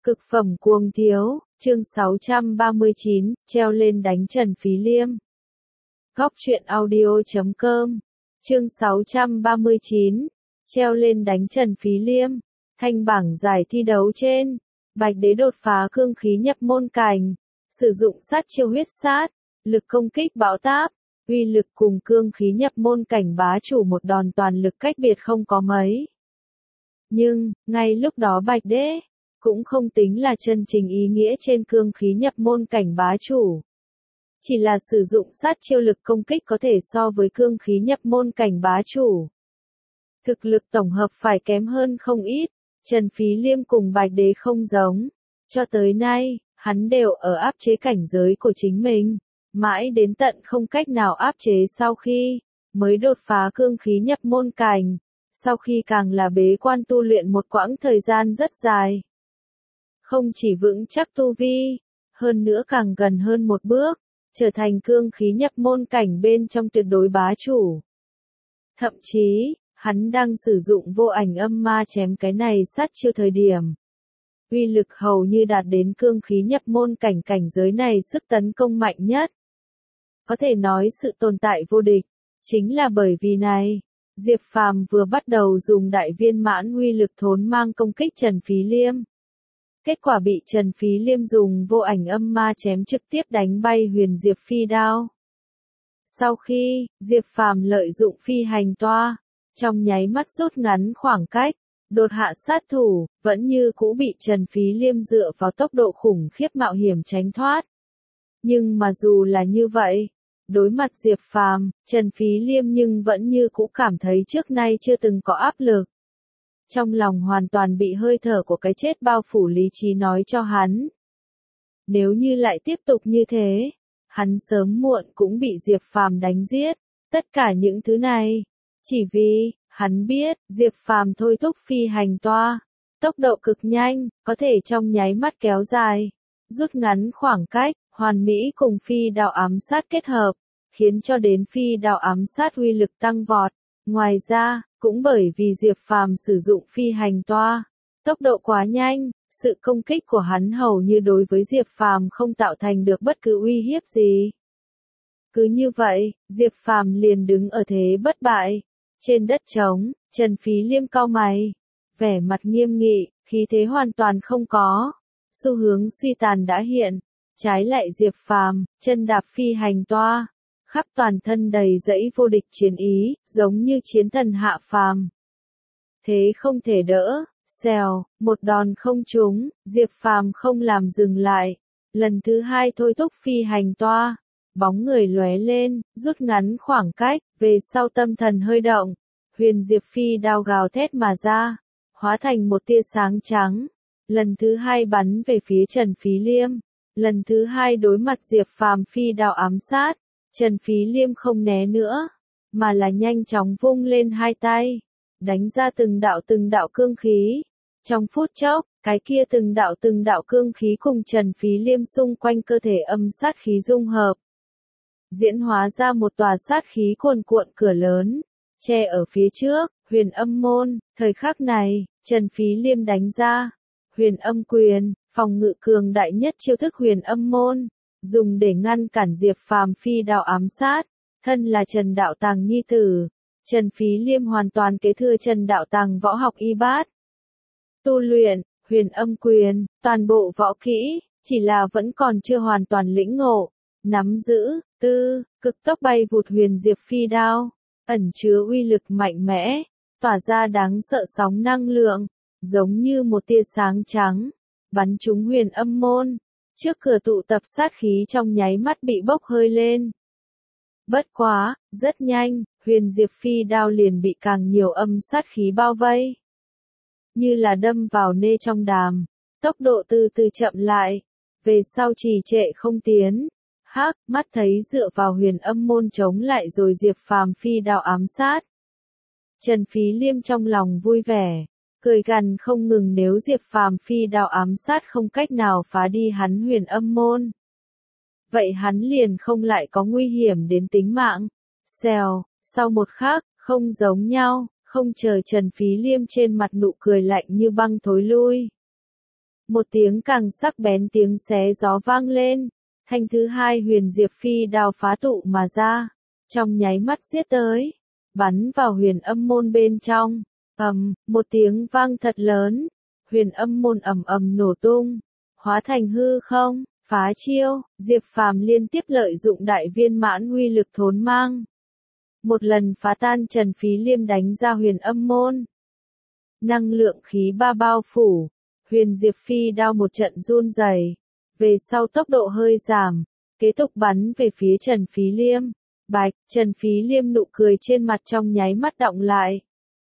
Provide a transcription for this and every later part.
Cực phẩm cuồng thiếu, chương 639, treo lên đánh Trần Phí Liêm. Góc truyện audio.com, chương 639, treo lên đánh Trần Phí Liêm. Thanh bảng giải thi đấu trên, Bạch Đế đột phá cương khí nhập môn cảnh, sử dụng sát chiêu huyết sát, lực công kích bão táp, uy lực cùng cương khí nhập môn cảnh bá chủ một đòn toàn lực cách biệt không có mấy. Nhưng, ngay lúc đó Bạch Đế cũng không tính là chân chính ý nghĩa trên cương khí nhập môn cảnh bá chủ. Chỉ là sử dụng sát chiêu lực công kích có thể so với cương khí nhập môn cảnh bá chủ. Thực lực tổng hợp phải kém hơn không ít, Trần Phí Liêm cùng Bạch Đế không giống. Cho tới nay, hắn đều ở áp chế cảnh giới của chính mình, mãi đến tận không cách nào áp chế sau khi mới đột phá cương khí nhập môn cảnh, sau khi càng là bế quan tu luyện một quãng thời gian rất dài. Không chỉ vững chắc tu vi, hơn nữa càng gần hơn một bước, trở thành cương khí nhập môn cảnh bên trong tuyệt đối bá chủ. Thậm chí, hắn đang sử dụng vô ảnh âm ma chém cái này sát chiêu thời điểm. Uy lực hầu như đạt đến cương khí nhập môn cảnh giới này sức tấn công mạnh nhất. Có thể nói sự tồn tại vô địch, chính là bởi vì này, Diệp Phàm vừa bắt đầu dùng đại viên mãn uy lực thốn mang công kích Trần Phí Liêm. Kết quả bị Trần Phí Liêm dùng vô ảnh âm ma chém trực tiếp đánh bay huyền Diệp Phi đao. Sau khi, Diệp Phàm lợi dụng phi hành toa, trong nháy mắt rút ngắn khoảng cách, đột hạ sát thủ, vẫn như cũ bị Trần Phí Liêm dựa vào tốc độ khủng khiếp mạo hiểm tránh thoát. Nhưng mà dù là như vậy, đối mặt Diệp Phàm, Trần Phí Liêm nhưng vẫn như cũ cảm thấy trước nay chưa từng có áp lực. Trong lòng hoàn toàn bị hơi thở của cái chết bao phủ, lý trí nói cho hắn. Nếu như lại tiếp tục như thế, hắn sớm muộn cũng bị Diệp Phàm đánh giết. Tất cả những thứ này, chỉ vì, hắn biết, Diệp Phàm thôi thúc phi hành toa. Tốc độ cực nhanh, có thể trong nháy mắt kéo dài, rút ngắn khoảng cách, hoàn mỹ cùng phi đao ám sát kết hợp, khiến cho đến phi đao ám sát uy lực tăng vọt. Ngoài ra, cũng bởi vì Diệp Phàm sử dụng phi hành toa, tốc độ quá nhanh, sự công kích của hắn hầu như đối với Diệp Phàm không tạo thành được bất cứ uy hiếp gì. Cứ như vậy, Diệp Phàm liền đứng ở thế bất bại. Trên đất trống, Trần Phí Liêm cau mày, vẻ mặt nghiêm nghị, khí thế hoàn toàn không có, xu hướng suy tàn đã hiện. Trái lại Diệp Phàm, chân đạp phi hành toa, khắp toàn thân đầy dẫy vô địch chiến ý, giống như chiến thần hạ phàm. Thế không thể đỡ, xèo, một đòn không trúng, Diệp Phàm không làm dừng lại. Lần thứ hai thôi thúc phi hành toa, bóng người lóe lên, rút ngắn khoảng cách, về sau tâm thần hơi động, huyền Diệp Phi đao gào thét mà ra, hóa thành một tia sáng trắng. Lần thứ hai bắn về phía Trần Phí Liêm. Lần thứ hai đối mặt Diệp Phàm phi đao ám sát. Trần Phí Liêm không né nữa, mà là nhanh chóng vung lên hai tay, đánh ra từng đạo cương khí. Trong phút chốc, cái kia từng đạo cương khí cùng Trần Phí Liêm xung quanh cơ thể âm sát khí dung hợp, diễn hóa ra một tòa sát khí cuồn cuộn cửa lớn, che ở phía trước, huyền âm môn. Thời khắc này, Trần Phí Liêm đánh ra huyền âm quyền, phòng ngự cường đại nhất chiêu thức huyền âm môn, dùng để ngăn cản Diệp Phàm phi đao ám sát. Thân là Trần Đạo Tàng nhi tử, Trần Phí Liêm hoàn toàn kế thừa Trần Đạo Tàng võ học y bát. Tu luyện huyền âm quyền, toàn bộ võ kỹ, chỉ là vẫn còn chưa hoàn toàn lĩnh ngộ, nắm giữ, cực tốc bay vụt huyền Diệp Phi đao, ẩn chứa uy lực mạnh mẽ, tỏa ra đáng sợ sóng năng lượng, giống như một tia sáng trắng, bắn trúng huyền âm môn. Trước cửa tụ tập sát khí trong nháy mắt bị bốc hơi lên. Bất quá, rất nhanh, huyền Diệp Phi đao liền bị càng nhiều âm sát khí bao vây. Như là đâm vào nê trong đàm, tốc độ từ từ chậm lại, về sau trì trệ không tiến. Mắt thấy dựa vào huyền âm môn chống lại rồi Diệp Phàm phi đao ám sát. Trần Phí Liêm trong lòng vui vẻ, cười gằn không ngừng, nếu Diệp Phàm phi đao ám sát không cách nào phá đi hắn huyền âm môn, vậy hắn liền không lại có nguy hiểm đến tính mạng. Xèo, sau một khắc, không giống nhau, không chờ Trần Phí Liêm trên mặt nụ cười lạnh như băng thối lui. Một tiếng càng sắc bén tiếng xé gió vang lên. Thanh thứ hai huyền diệp phi đao phá tụ mà ra. Trong nháy mắt giết tới. Bắn vào huyền âm môn bên trong. Một tiếng vang thật lớn. Huyền âm môn ầm ầm nổ tung. Hóa thành hư không, phá chiêu, Diệp Phàm liên tiếp lợi dụng đại viên mãn uy lực thốn mang. Một lần phá tan Trần Phí Liêm đánh ra huyền âm môn. Năng lượng khí ba bao phủ, huyền diệp phi đao một trận run rẩy, về sau tốc độ hơi giảm, kế tục bắn về phía Trần Phí Liêm. Bạch, Trần Phí Liêm nụ cười trên mặt trong nháy mắt đọng lại.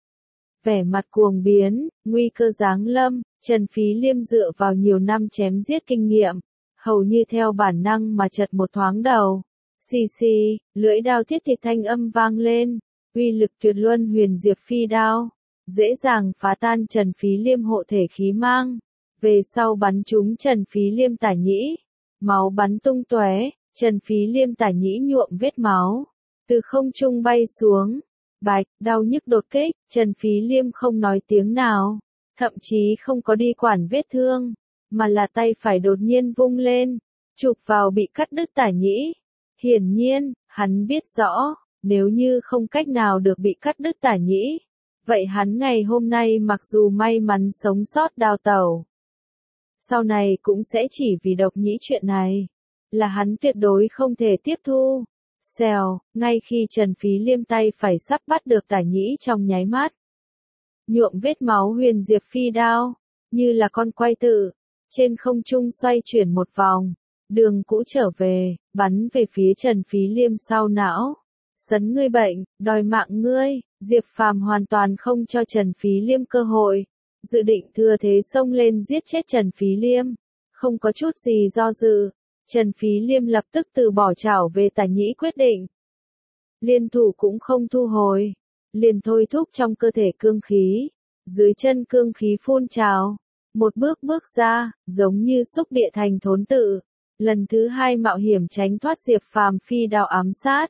Vẻ mặt cuồng biến, nguy cơ giáng lâm, Trần Phí Liêm dựa vào nhiều năm chém giết kinh nghiệm, hầu như theo bản năng mà chật một thoáng đầu. Xì xì, lưỡi đao thiết thịt thanh âm vang lên, uy lực tuyệt luân huyền diệp phi đao, dễ dàng phá tan Trần Phí Liêm hộ thể khí mang, về sau bắn trúng Trần Phí Liêm tả nhĩ, máu bắn tung tóe, Trần Phí Liêm tả nhĩ nhuộm vết máu, từ không trung bay xuống. Bạch, đau nhức đột kích, Trần Phí Liêm không nói tiếng nào, thậm chí không có đi quản vết thương, mà là tay phải đột nhiên vung lên, chụp vào bị cắt đứt tả nhĩ. Hiển nhiên, hắn biết rõ, nếu như không cách nào được bị cắt đứt tả nhĩ, vậy hắn ngày hôm nay mặc dù may mắn sống sót đào tẩu, sau này cũng sẽ chỉ vì độc nhĩ chuyện này, là hắn tuyệt đối không thể tiếp thu. Xèo, ngay khi Trần Phí Liêm tay phải sắp bắt được tả nhĩ trong nháy mắt. Nhuộm vết máu huyền diệp phi đao, như là con quay tự, trên không trung xoay chuyển một vòng, đường cũ trở về, bắn về phía Trần Phí Liêm sau não. Sấn ngươi bệnh, đòi mạng ngươi, Diệp Phàm hoàn toàn không cho Trần Phí Liêm cơ hội, dự định thừa thế xông lên giết chết Trần Phí Liêm, không có chút gì do dự. Trần Phí Liêm lập tức từ bỏ trảo về tả nhĩ quyết định. Liên thủ cũng không thu hồi, liền thôi thúc trong cơ thể cương khí, dưới chân cương khí phun trào, một bước bước ra, giống như xúc địa thành thốn tự, lần thứ hai mạo hiểm tránh thoát Diệp Phàm phi đao ám sát.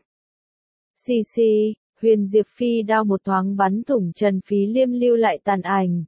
Xì xì, huyền diệp phi đao một thoáng bắn thủng Trần Phí Liêm lưu lại tàn ảnh.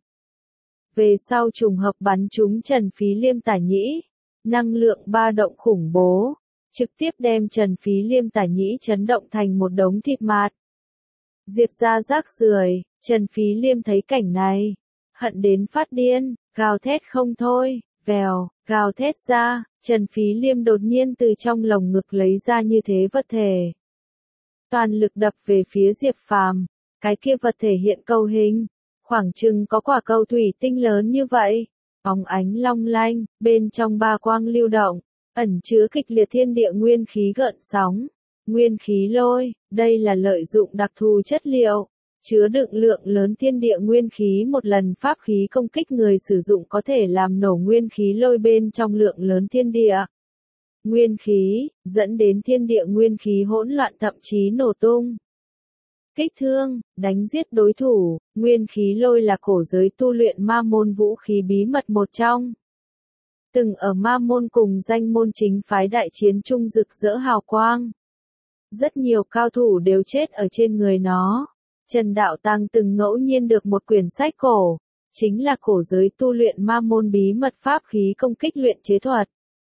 Về sau trùng hợp bắn trúng Trần Phí Liêm tả nhĩ. Năng lượng ba động khủng bố, trực tiếp đem Trần Phí Liêm tả nhĩ chấn động thành một đống thịt mạt. Diệp ra rác rưởi, Trần Phí Liêm thấy cảnh này, hận đến phát điên, gào thét không thôi, vèo, gào thét ra, Trần Phí Liêm đột nhiên từ trong lồng ngực lấy ra như thế vật thể. Toàn lực đập về phía Diệp Phàm, cái kia vật thể hiện cầu hình, khoảng chừng có quả cầu thủy tinh lớn như vậy. Bóng ánh long lanh, bên trong ba quang lưu động, ẩn chứa kịch liệt thiên địa nguyên khí gợn sóng. Nguyên khí lôi, đây là lợi dụng đặc thù chất liệu, chứa đựng lượng lớn thiên địa nguyên khí, một lần pháp khí công kích người sử dụng có thể làm nổ nguyên khí lôi bên trong lượng lớn thiên địa. Nguyên khí, dẫn đến thiên địa nguyên khí hỗn loạn thậm chí nổ tung. Kích thương, đánh giết đối thủ, nguyên khí lôi là cổ giới tu luyện ma môn vũ khí bí mật một trong. Từng ở ma môn cùng danh môn chính phái đại chiến chung rực rỡ hào quang. Rất nhiều cao thủ đều chết ở trên người nó. Trần Đạo Tăng từng ngẫu nhiên được một quyển sách cổ, chính là cổ giới tu luyện ma môn bí mật pháp khí công kích luyện chế thuật.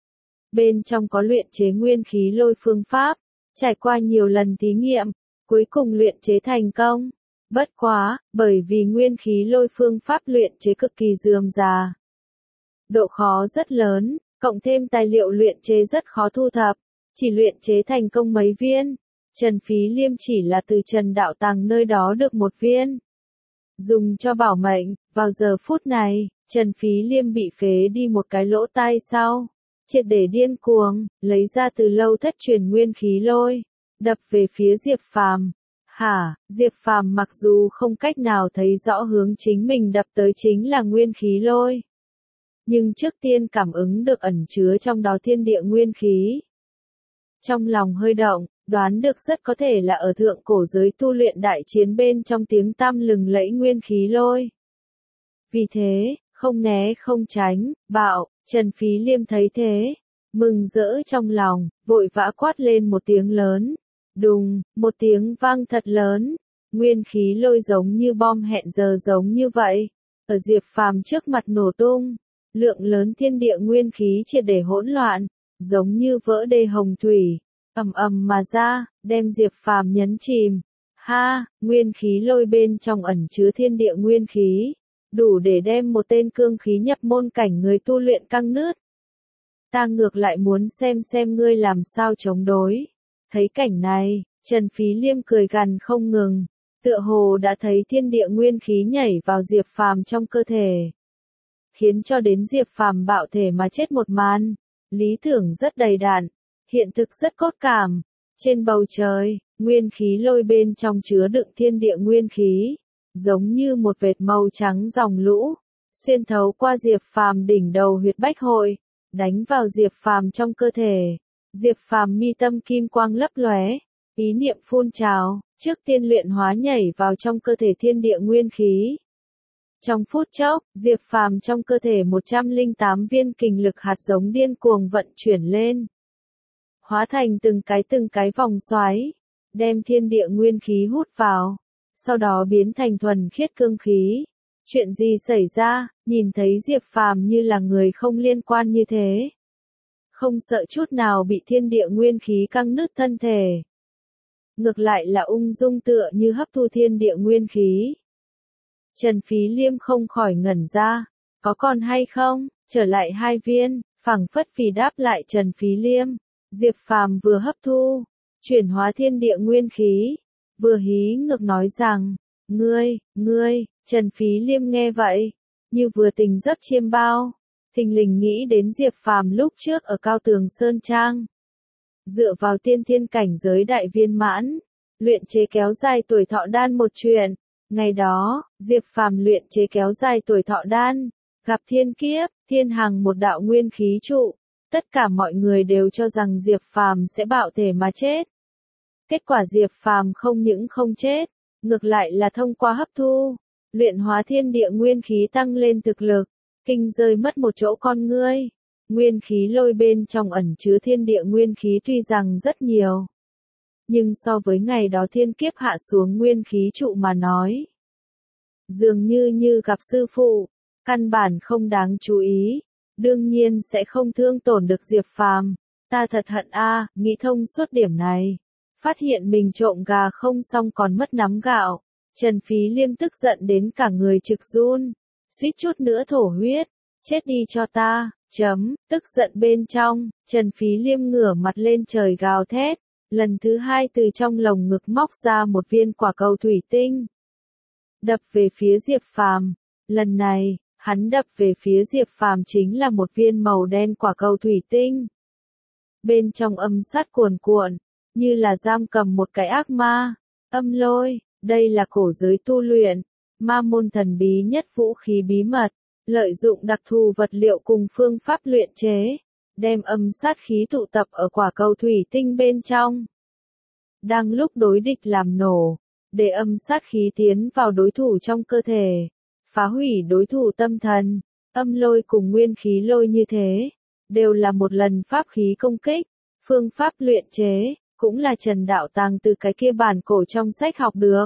Bên trong có luyện chế nguyên khí lôi phương pháp, trải qua nhiều lần thí nghiệm, cuối cùng luyện chế thành công. Bất quá, bởi vì nguyên khí lôi phương pháp luyện chế cực kỳ rườm rà. Độ khó rất lớn, cộng thêm tài liệu luyện chế rất khó thu thập, chỉ luyện chế thành công mấy viên. Trần Phí Liêm chỉ là từ Trần Đạo Tăng nơi đó được một viên. Dùng cho bảo mệnh, vào giờ phút này, Trần Phí Liêm bị phế đi một cái lỗ tai sau. Triệt để điên cuồng, lấy ra từ lâu thất truyền nguyên khí lôi, đập về phía Diệp Phàm. Hả, Diệp Phàm mặc dù không cách nào thấy rõ hướng chính mình đập tới chính là nguyên khí lôi, nhưng trước tiên cảm ứng được ẩn chứa trong đó thiên địa nguyên khí. Trong lòng hơi động, đoán được rất có thể là ở thượng cổ giới tu luyện đại chiến bên trong tiếng tăm lừng lẫy nguyên khí lôi. Vì thế, không né không tránh, bạo, Trần Phí Liêm thấy thế, mừng rỡ trong lòng, vội vã quát lên một tiếng lớn. Đùng, một tiếng vang thật lớn, nguyên khí lôi giống như bom hẹn giờ giống như vậy, ở Diệp Phàm trước mặt nổ tung, Lượng lớn thiên địa nguyên khí triệt để hỗn loạn, giống như vỡ đê hồng thủy, ầm ầm mà ra, đem Diệp Phàm nhấn chìm. Ha, nguyên khí lôi bên trong ẩn chứa thiên địa nguyên khí, đủ để đem một tên cương khí nhập môn cảnh người tu luyện căng nứt. Ta ngược lại muốn xem ngươi làm sao chống đối. Thấy cảnh này, Trần Phí Liêm cười gằn không ngừng, tựa hồ đã thấy thiên địa nguyên khí nhảy vào Diệp Phàm trong cơ thể, khiến cho đến Diệp Phàm bạo thể mà chết một màn. Lý tưởng rất đầy đặn, hiện thực rất cốt cảm. Trên bầu trời, nguyên khí lôi bên trong chứa đựng thiên địa nguyên khí, giống như một vệt màu trắng dòng lũ, xuyên thấu qua Diệp Phàm đỉnh đầu huyệt bách hội, đánh vào Diệp Phàm trong cơ thể. Diệp Phàm mi tâm kim quang lấp lóe, ý niệm phun trào, trước tiên luyện hóa nhảy vào trong cơ thể thiên địa nguyên khí. Trong phút chốc, Diệp Phàm trong cơ thể 108 viên kình lực hạt giống điên cuồng vận chuyển lên, hóa thành từng cái vòng xoáy, đem thiên địa nguyên khí hút vào, sau đó biến thành thuần khiết cương khí. Chuyện gì xảy ra, nhìn thấy Diệp Phàm như là người không liên quan như thế, không sợ chút nào bị thiên địa nguyên khí căng nứt thân thể, ngược lại là ung dung tựa như hấp thu thiên địa nguyên khí. Trần Phí Liêm không khỏi ngẩn ra, có còn hay không, trở lại 2 viên, phảng phất vì đáp lại Trần Phí Liêm. Diệp Phàm vừa hấp thu, chuyển hóa thiên địa nguyên khí, vừa hí ngược nói rằng, ngươi, Trần Phí Liêm nghe vậy, như vừa tỉnh giấc chiêm bao, thình lình nghĩ đến Diệp Phàm lúc trước ở Cao Tường Sơn Trang. Dựa vào tiên thiên cảnh giới đại viên mãn, luyện chế kéo dài tuổi thọ đan một chuyện. Ngày đó, Diệp Phàm luyện chế kéo dài tuổi thọ đan, gặp thiên kiếp, thiên hằng một đạo nguyên khí trụ. Tất cả mọi người đều cho rằng Diệp Phàm sẽ bạo thể mà chết. Kết quả Diệp Phàm không những không chết, ngược lại là thông qua hấp thu, luyện hóa thiên địa nguyên khí tăng lên thực lực, kinh rơi mất một chỗ con ngươi. Nguyên khí lôi bên trong ẩn chứa thiên địa nguyên khí tuy rằng rất nhiều, nhưng so với ngày đó thiên kiếp hạ xuống nguyên khí trụ mà nói, dường như gặp sư phụ, căn bản không đáng chú ý, đương nhiên sẽ không thương tổn được Diệp Phàm. Ta thật hận a, nghĩ thông suốt điểm này, phát hiện mình trộm gà không xong còn mất nắm gạo. Trần Phí Liêm tức giận đến cả người trực run, suýt chút nữa thổ huyết, chết đi cho ta. Tức giận bên trong, Trần Phí Liêm ngửa mặt lên trời gào thét, lần thứ 2 từ trong lồng ngực móc ra một viên quả cầu thủy tinh, đập về phía Diệp Phàm. Lần này, hắn đập về phía Diệp Phàm chính là một viên màu đen quả cầu thủy tinh. Bên trong âm sát cuồn cuộn, như là giam cầm một cái ác ma. Âm lôi, đây là cổ giới tu luyện, ma môn thần bí nhất vũ khí bí mật, lợi dụng đặc thù vật liệu cùng phương pháp luyện chế, đem âm sát khí tụ tập ở quả cầu thủy tinh bên trong. Đang lúc đối địch làm nổ, để âm sát khí tiến vào đối thủ trong cơ thể, phá hủy đối thủ tâm thần. Âm lôi cùng nguyên khí lôi như thế, đều là một lần pháp khí công kích, phương pháp luyện chế, cũng là Trần Đạo Tàng từ cái kia bản cổ trong sách học được.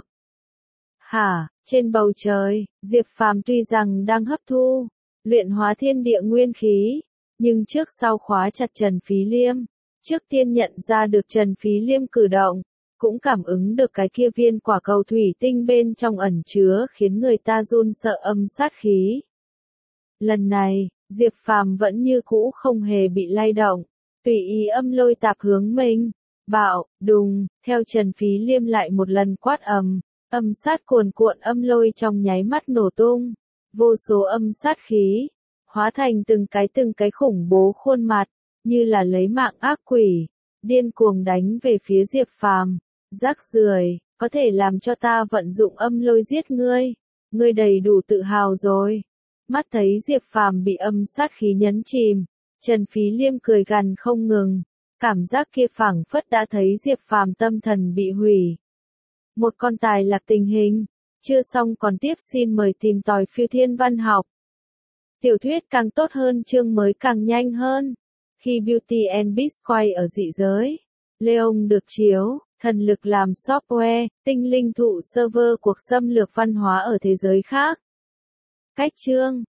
Trên bầu trời, Diệp Phàm tuy rằng đang hấp thu, luyện hóa thiên địa nguyên khí, nhưng trước sau khóa chặt Trần Phí Liêm, trước tiên nhận ra được Trần Phí Liêm cử động, cũng cảm ứng được cái kia viên quả cầu thủy tinh bên trong ẩn chứa khiến người ta run sợ âm sát khí. Lần này, Diệp Phàm vẫn như cũ không hề bị lay động, tùy ý âm lôi tạp hướng mình, bạo, đùng, theo Trần Phí Liêm lại một lần quát ầm, âm sát cuồn cuộn âm lôi trong nháy mắt nổ tung, vô số âm sát khí, hóa thành từng cái khủng bố khuôn mặt, như là lấy mạng ác quỷ, điên cuồng đánh về phía Diệp Phàm. Rác rưởi, có thể làm cho ta vận dụng âm lôi giết ngươi đầy đủ tự hào rồi. Mắt thấy Diệp Phàm bị âm sát khí nhấn chìm, Trần Phí Liêm cười gằn không ngừng, cảm giác kia phảng phất đã thấy Diệp Phàm tâm thần bị hủy. Một con tài lạc tình hình, chưa xong còn tiếp xin mời tìm tòi phiêu thiên văn học. Tiểu thuyết càng tốt hơn chương mới càng nhanh hơn. Khi Beauty and Beast quay ở dị giới, Leon được chiếu, thần lực làm software, tinh linh thụ server cuộc xâm lược văn hóa ở thế giới khác. Cách chương